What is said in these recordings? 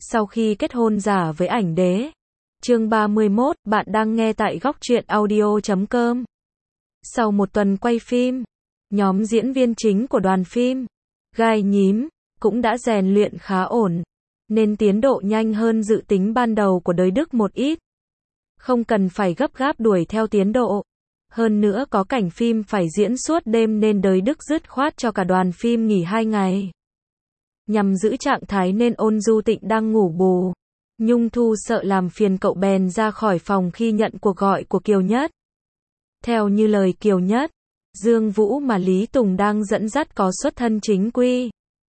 Sau khi kết hôn giả với ảnh đế. Chương 31, bạn đang nghe tại góc truyện audio.com. Sau một tuần quay phim, nhóm diễn viên chính của đoàn phim Gai Nhím cũng đã rèn luyện khá ổn, nên tiến độ nhanh hơn dự tính ban đầu của Đới Đức một ít. Không cần phải gấp gáp đuổi theo tiến độ. Hơn nữa có cảnh phim phải diễn suốt đêm nên Đới Đức dứt khoát cho cả đoàn phim nghỉ 2 ngày. Nhằm giữ trạng thái nên Ôn Du Tịnh đang ngủ bù. Nhung Thu sợ làm phiền cậu bèn ra khỏi phòng khi nhận cuộc gọi của Kiều Nhất. Theo như lời Kiều Nhất, Dương Vũ mà Lý Tùng đang dẫn dắt có xuất thân chính quy.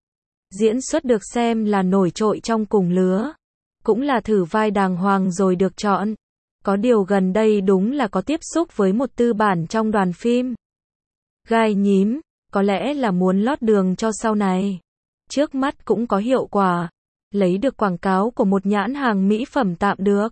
Diễn xuất được xem là nổi trội trong cùng lứa. Cũng là thử vai đàng hoàng rồi được chọn. Có điều gần đây đúng là có tiếp xúc với một tư bản trong đoàn phim Gai Nhím, có lẽ là muốn lót đường cho sau này. Trước mắt cũng có hiệu quả, lấy được quảng cáo của một nhãn hàng mỹ phẩm tạm được.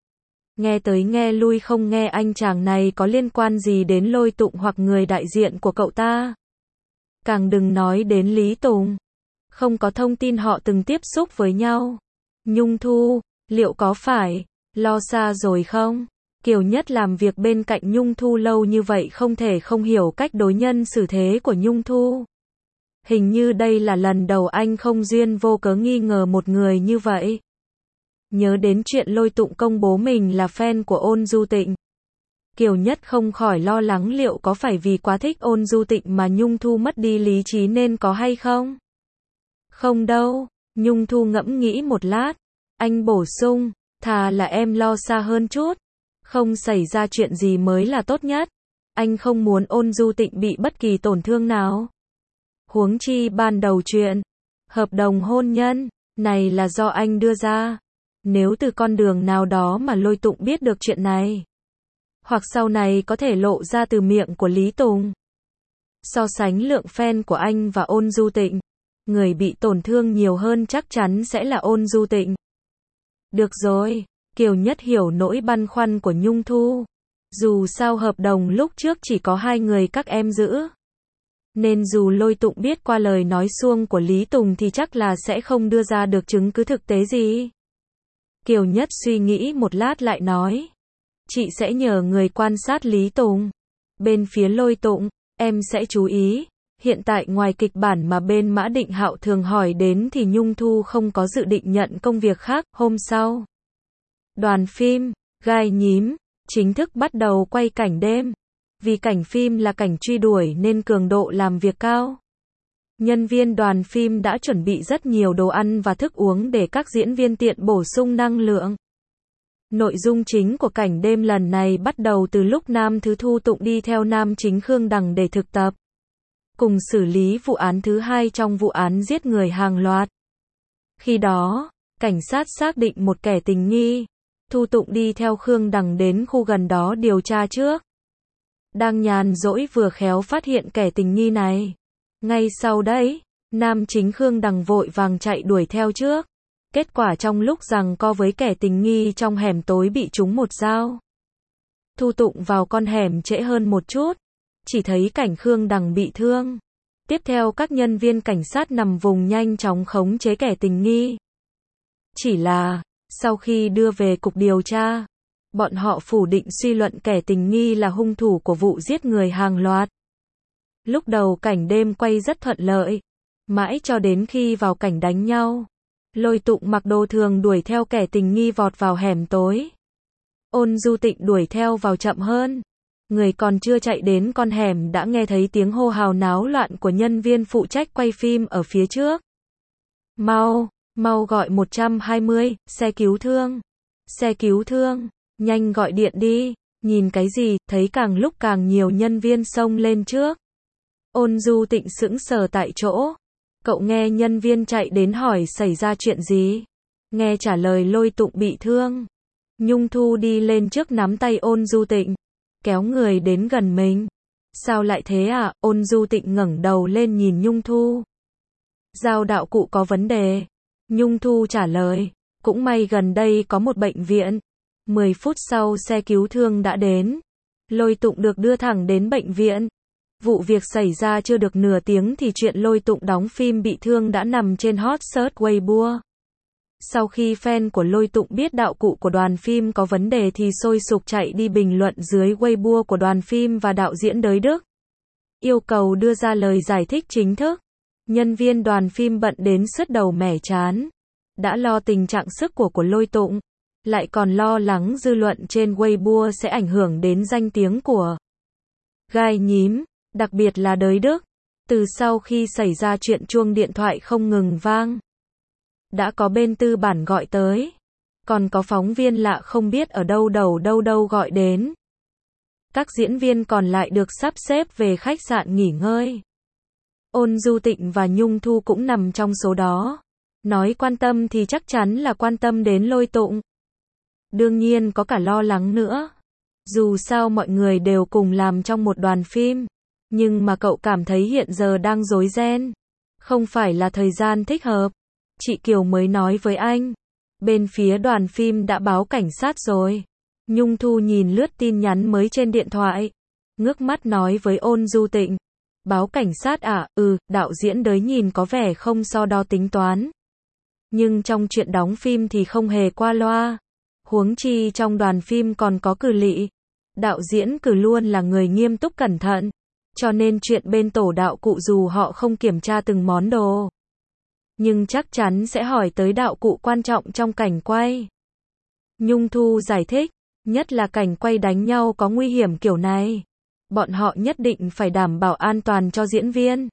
Nghe tới nghe lui không nghe anh chàng này có liên quan gì đến Lôi Tụng hoặc người đại diện của cậu ta. Càng đừng nói đến Lý Tùng. Không có thông tin họ từng tiếp xúc với nhau. Nhung Thu, liệu có phải lo xa rồi không? Kiều Nhất làm việc bên cạnh Nhung Thu lâu như vậy không thể không hiểu cách đối nhân xử thế của Nhung Thu. Hình như đây là lần đầu anh không duyên vô cớ nghi ngờ một người như vậy. Nhớ đến chuyện Lôi Tụng công bố mình là fan của Ôn Du Tịnh. Kiều Nhất không khỏi lo lắng liệu có phải vì quá thích Ôn Du Tịnh mà Nhung Thu mất đi lý trí nên có hay không? Không đâu, Nhung Thu ngẫm nghĩ một lát. Anh bổ sung, thà là em lo xa hơn chút. Không xảy ra chuyện gì mới là tốt nhất. Anh không muốn Ôn Du Tịnh bị bất kỳ tổn thương nào. Huống chi ban đầu chuyện hợp đồng hôn nhân này là do anh đưa ra. Nếu từ con đường nào đó mà Lôi Tụng biết được chuyện này, hoặc sau này có thể lộ ra từ miệng của Lý Tùng. So sánh lượng fan của anh và Ôn Du Tịnh, người bị tổn thương nhiều hơn chắc chắn sẽ là Ôn Du Tịnh. Được rồi, Kiều Nhất hiểu nỗi băn khoăn của Nhung Thu. Dù sao hợp đồng lúc trước chỉ có 2 người các em giữ. Nên dù Lôi Tụng biết qua lời nói suông của Lý Tùng thì chắc là sẽ không đưa ra được chứng cứ thực tế gì. Kiều Nhất suy nghĩ một lát lại nói. Chị sẽ nhờ người quan sát Lý Tùng. Bên phía Lôi Tụng, em sẽ chú ý. Hiện tại ngoài kịch bản mà bên Mã Định Hạo thường hỏi đến thì Nhung Thu không có dự định nhận công việc khác. Hôm sau, đoàn phim Gai Nhím chính thức bắt đầu quay cảnh đêm. Vì cảnh phim là cảnh truy đuổi nên cường độ làm việc cao. Nhân viên đoàn phim đã chuẩn bị rất nhiều đồ ăn và thức uống để các diễn viên tiện bổ sung năng lượng. Nội dung chính của cảnh đêm lần này bắt đầu từ lúc nam thứ Thu Tụng đi theo nam chính Khương Đằng để thực tập. Cùng xử lý vụ án thứ 2 trong vụ án giết người hàng loạt. Khi đó, cảnh sát xác định một kẻ tình nghi. Thu Tụng đi theo Khương Đằng đến khu gần đó điều tra trước. Đang nhàn rỗi vừa khéo phát hiện kẻ tình nghi này. Ngay sau đấy, nam chính Khương Đằng vội vàng chạy đuổi theo trước. Kết quả trong lúc giằng co với kẻ tình nghi trong hẻm tối bị trúng một dao. Thu Tụng vào con hẻm trễ hơn một chút. Chỉ thấy cảnh Khương Đằng bị thương. Tiếp theo các nhân viên cảnh sát nằm vùng nhanh chóng khống chế kẻ tình nghi. Chỉ là, sau khi đưa về cục điều tra, bọn họ phủ định suy luận kẻ tình nghi là hung thủ của vụ giết người hàng loạt. Lúc đầu cảnh đêm quay rất thuận lợi. Mãi cho đến khi vào cảnh đánh nhau. Lôi Tụng mặc đồ thường đuổi theo kẻ tình nghi vọt vào hẻm tối. Ôn Du Tịnh đuổi theo vào chậm hơn. Người còn chưa chạy đến con hẻm đã nghe thấy tiếng hô hào náo loạn của nhân viên phụ trách quay phim ở phía trước. Mau gọi 120, xe cứu thương. Xe cứu thương, nhanh gọi điện đi. Nhìn cái gì, thấy càng lúc càng nhiều nhân viên xông lên trước. Ôn Du Tịnh sững sờ tại chỗ. Cậu nghe nhân viên chạy đến hỏi xảy ra chuyện gì. Nghe trả lời Lôi Tụng bị thương. Nhung Thu đi lên trước nắm tay Ôn Du Tịnh. Kéo người đến gần mình. Sao lại thế à? Ôn Du Tịnh ngẩng đầu lên nhìn Nhung Thu. Giao đạo cụ có vấn đề. Nhung Thu trả lời. Cũng may gần đây có một bệnh viện. 10 phút sau xe cứu thương đã đến. Lôi Tụng được đưa thẳng đến bệnh viện. Vụ việc xảy ra chưa được nửa tiếng thì chuyện Lôi Tụng đóng phim bị thương đã nằm trên hot search Weibo. Sau khi fan của Lôi Tụng biết đạo cụ của đoàn phim có vấn đề thì sôi sục chạy đi bình luận dưới Weibo của đoàn phim và đạo diễn Đới Đức. Yêu cầu đưa ra lời giải thích chính thức. Nhân viên đoàn phim bận đến sứt đầu mẻ trán. Đã lo tình trạng sức của Lôi Tụng, lại còn lo lắng dư luận trên Weibo sẽ ảnh hưởng đến danh tiếng của Gai Nhím, đặc biệt là Đới Đức. Từ sau khi xảy ra chuyện chuông điện thoại không ngừng vang, đã có bên tư bản gọi tới, còn có phóng viên lạ không biết ở đâu đâu gọi đến. Các diễn viên còn lại được sắp xếp về khách sạn nghỉ ngơi. Ôn Du Tịnh và Nhung Thu cũng nằm trong số đó. Nói quan tâm thì chắc chắn là quan tâm đến Lôi Tụng. Đương nhiên có cả lo lắng nữa. Dù sao mọi người đều cùng làm trong một đoàn phim, nhưng mà cậu cảm thấy hiện giờ đang rối ren. Không phải là thời gian thích hợp. Chị Kiều mới nói với anh. Bên phía đoàn phim đã báo cảnh sát rồi. Nhung Thu nhìn lướt tin nhắn mới trên điện thoại. Ngước mắt nói với Ôn Du Tịnh. Báo cảnh sát à? Đạo diễn Đới nhìn có vẻ không so đo tính toán. Nhưng trong chuyện đóng phim thì không hề qua loa. Huống chi trong đoàn phim còn có Cử Lị. Đạo diễn Cử luôn là người nghiêm túc cẩn thận. Cho nên chuyện bên tổ đạo cụ dù họ không kiểm tra từng món đồ, nhưng chắc chắn sẽ hỏi tới đạo cụ quan trọng trong cảnh quay. Nhung Thu giải thích, nhất là cảnh quay đánh nhau có nguy hiểm kiểu này. Bọn họ nhất định phải đảm bảo an toàn cho diễn viên.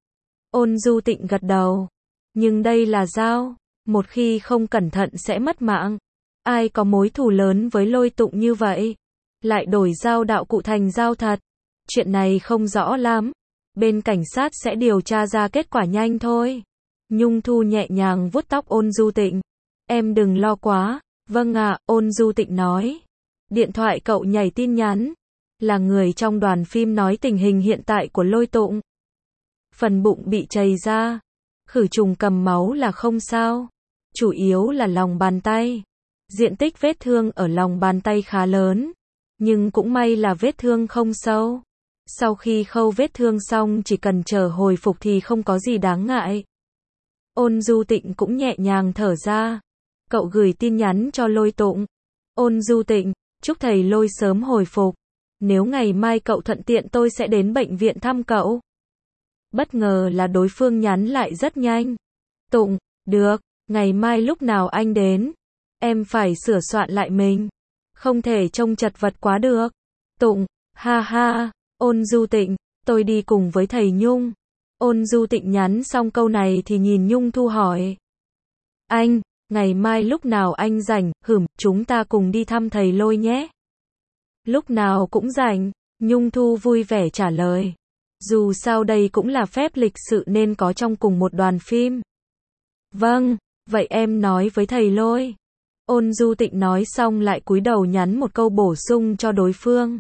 Ôn Du Tịnh gật đầu. Nhưng đây là dao, một khi không cẩn thận sẽ mất mạng. Ai có mối thù lớn với Lôi Tụng như vậy, lại đổi dao đạo cụ thành dao thật. Chuyện này không rõ lắm. Bên cảnh sát sẽ điều tra ra kết quả nhanh thôi. Nhung Thu nhẹ nhàng vuốt tóc Ôn Du Tịnh. Em đừng lo quá. Vâng ạ, Ôn Du Tịnh nói. Điện thoại cậu nhảy tin nhắn. Là người trong đoàn phim nói tình hình hiện tại của Lôi Tụng. Phần bụng bị trầy ra. Khử trùng cầm máu là không sao. Chủ yếu là lòng bàn tay. Diện tích vết thương ở lòng bàn tay khá lớn. Nhưng cũng may là vết thương không sâu. Sau khi khâu vết thương xong chỉ cần chờ hồi phục thì không có gì đáng ngại. Ôn Du Tịnh cũng nhẹ nhàng thở ra. Cậu gửi tin nhắn cho Lôi Tụng. Ôn Du Tịnh, chúc thầy Lôi sớm hồi phục. Nếu ngày mai cậu thuận tiện tôi sẽ đến bệnh viện thăm cậu. Bất ngờ là đối phương nhắn lại rất nhanh. Tụng, được, ngày mai lúc nào anh đến. Em phải sửa soạn lại mình. Không thể trông chật vật quá được. Tụng, ha ha. Ôn Du Tịnh, tôi đi cùng với thầy Nhung. Ôn Du Tịnh nhắn xong câu này thì nhìn Nhung Thu hỏi. Anh, ngày mai lúc nào anh rảnh, chúng ta cùng đi thăm thầy Lôi nhé. Lúc nào cũng rảnh, Nhung Thu vui vẻ trả lời. Dù sao đây cũng là phép lịch sự nên có trong cùng một đoàn phim. Vâng, vậy em nói với thầy Lôi. Ôn Du Tịnh nói xong lại cúi đầu nhắn một câu bổ sung cho đối phương.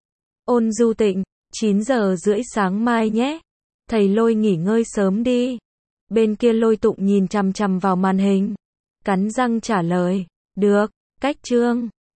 Ôn Du Tịnh, 9:30 sáng mai nhé. Thầy Lôi nghỉ ngơi sớm đi. Bên kia Lôi Tụng nhìn chằm chằm vào màn hình. Cắn răng trả lời. Được, cách chương.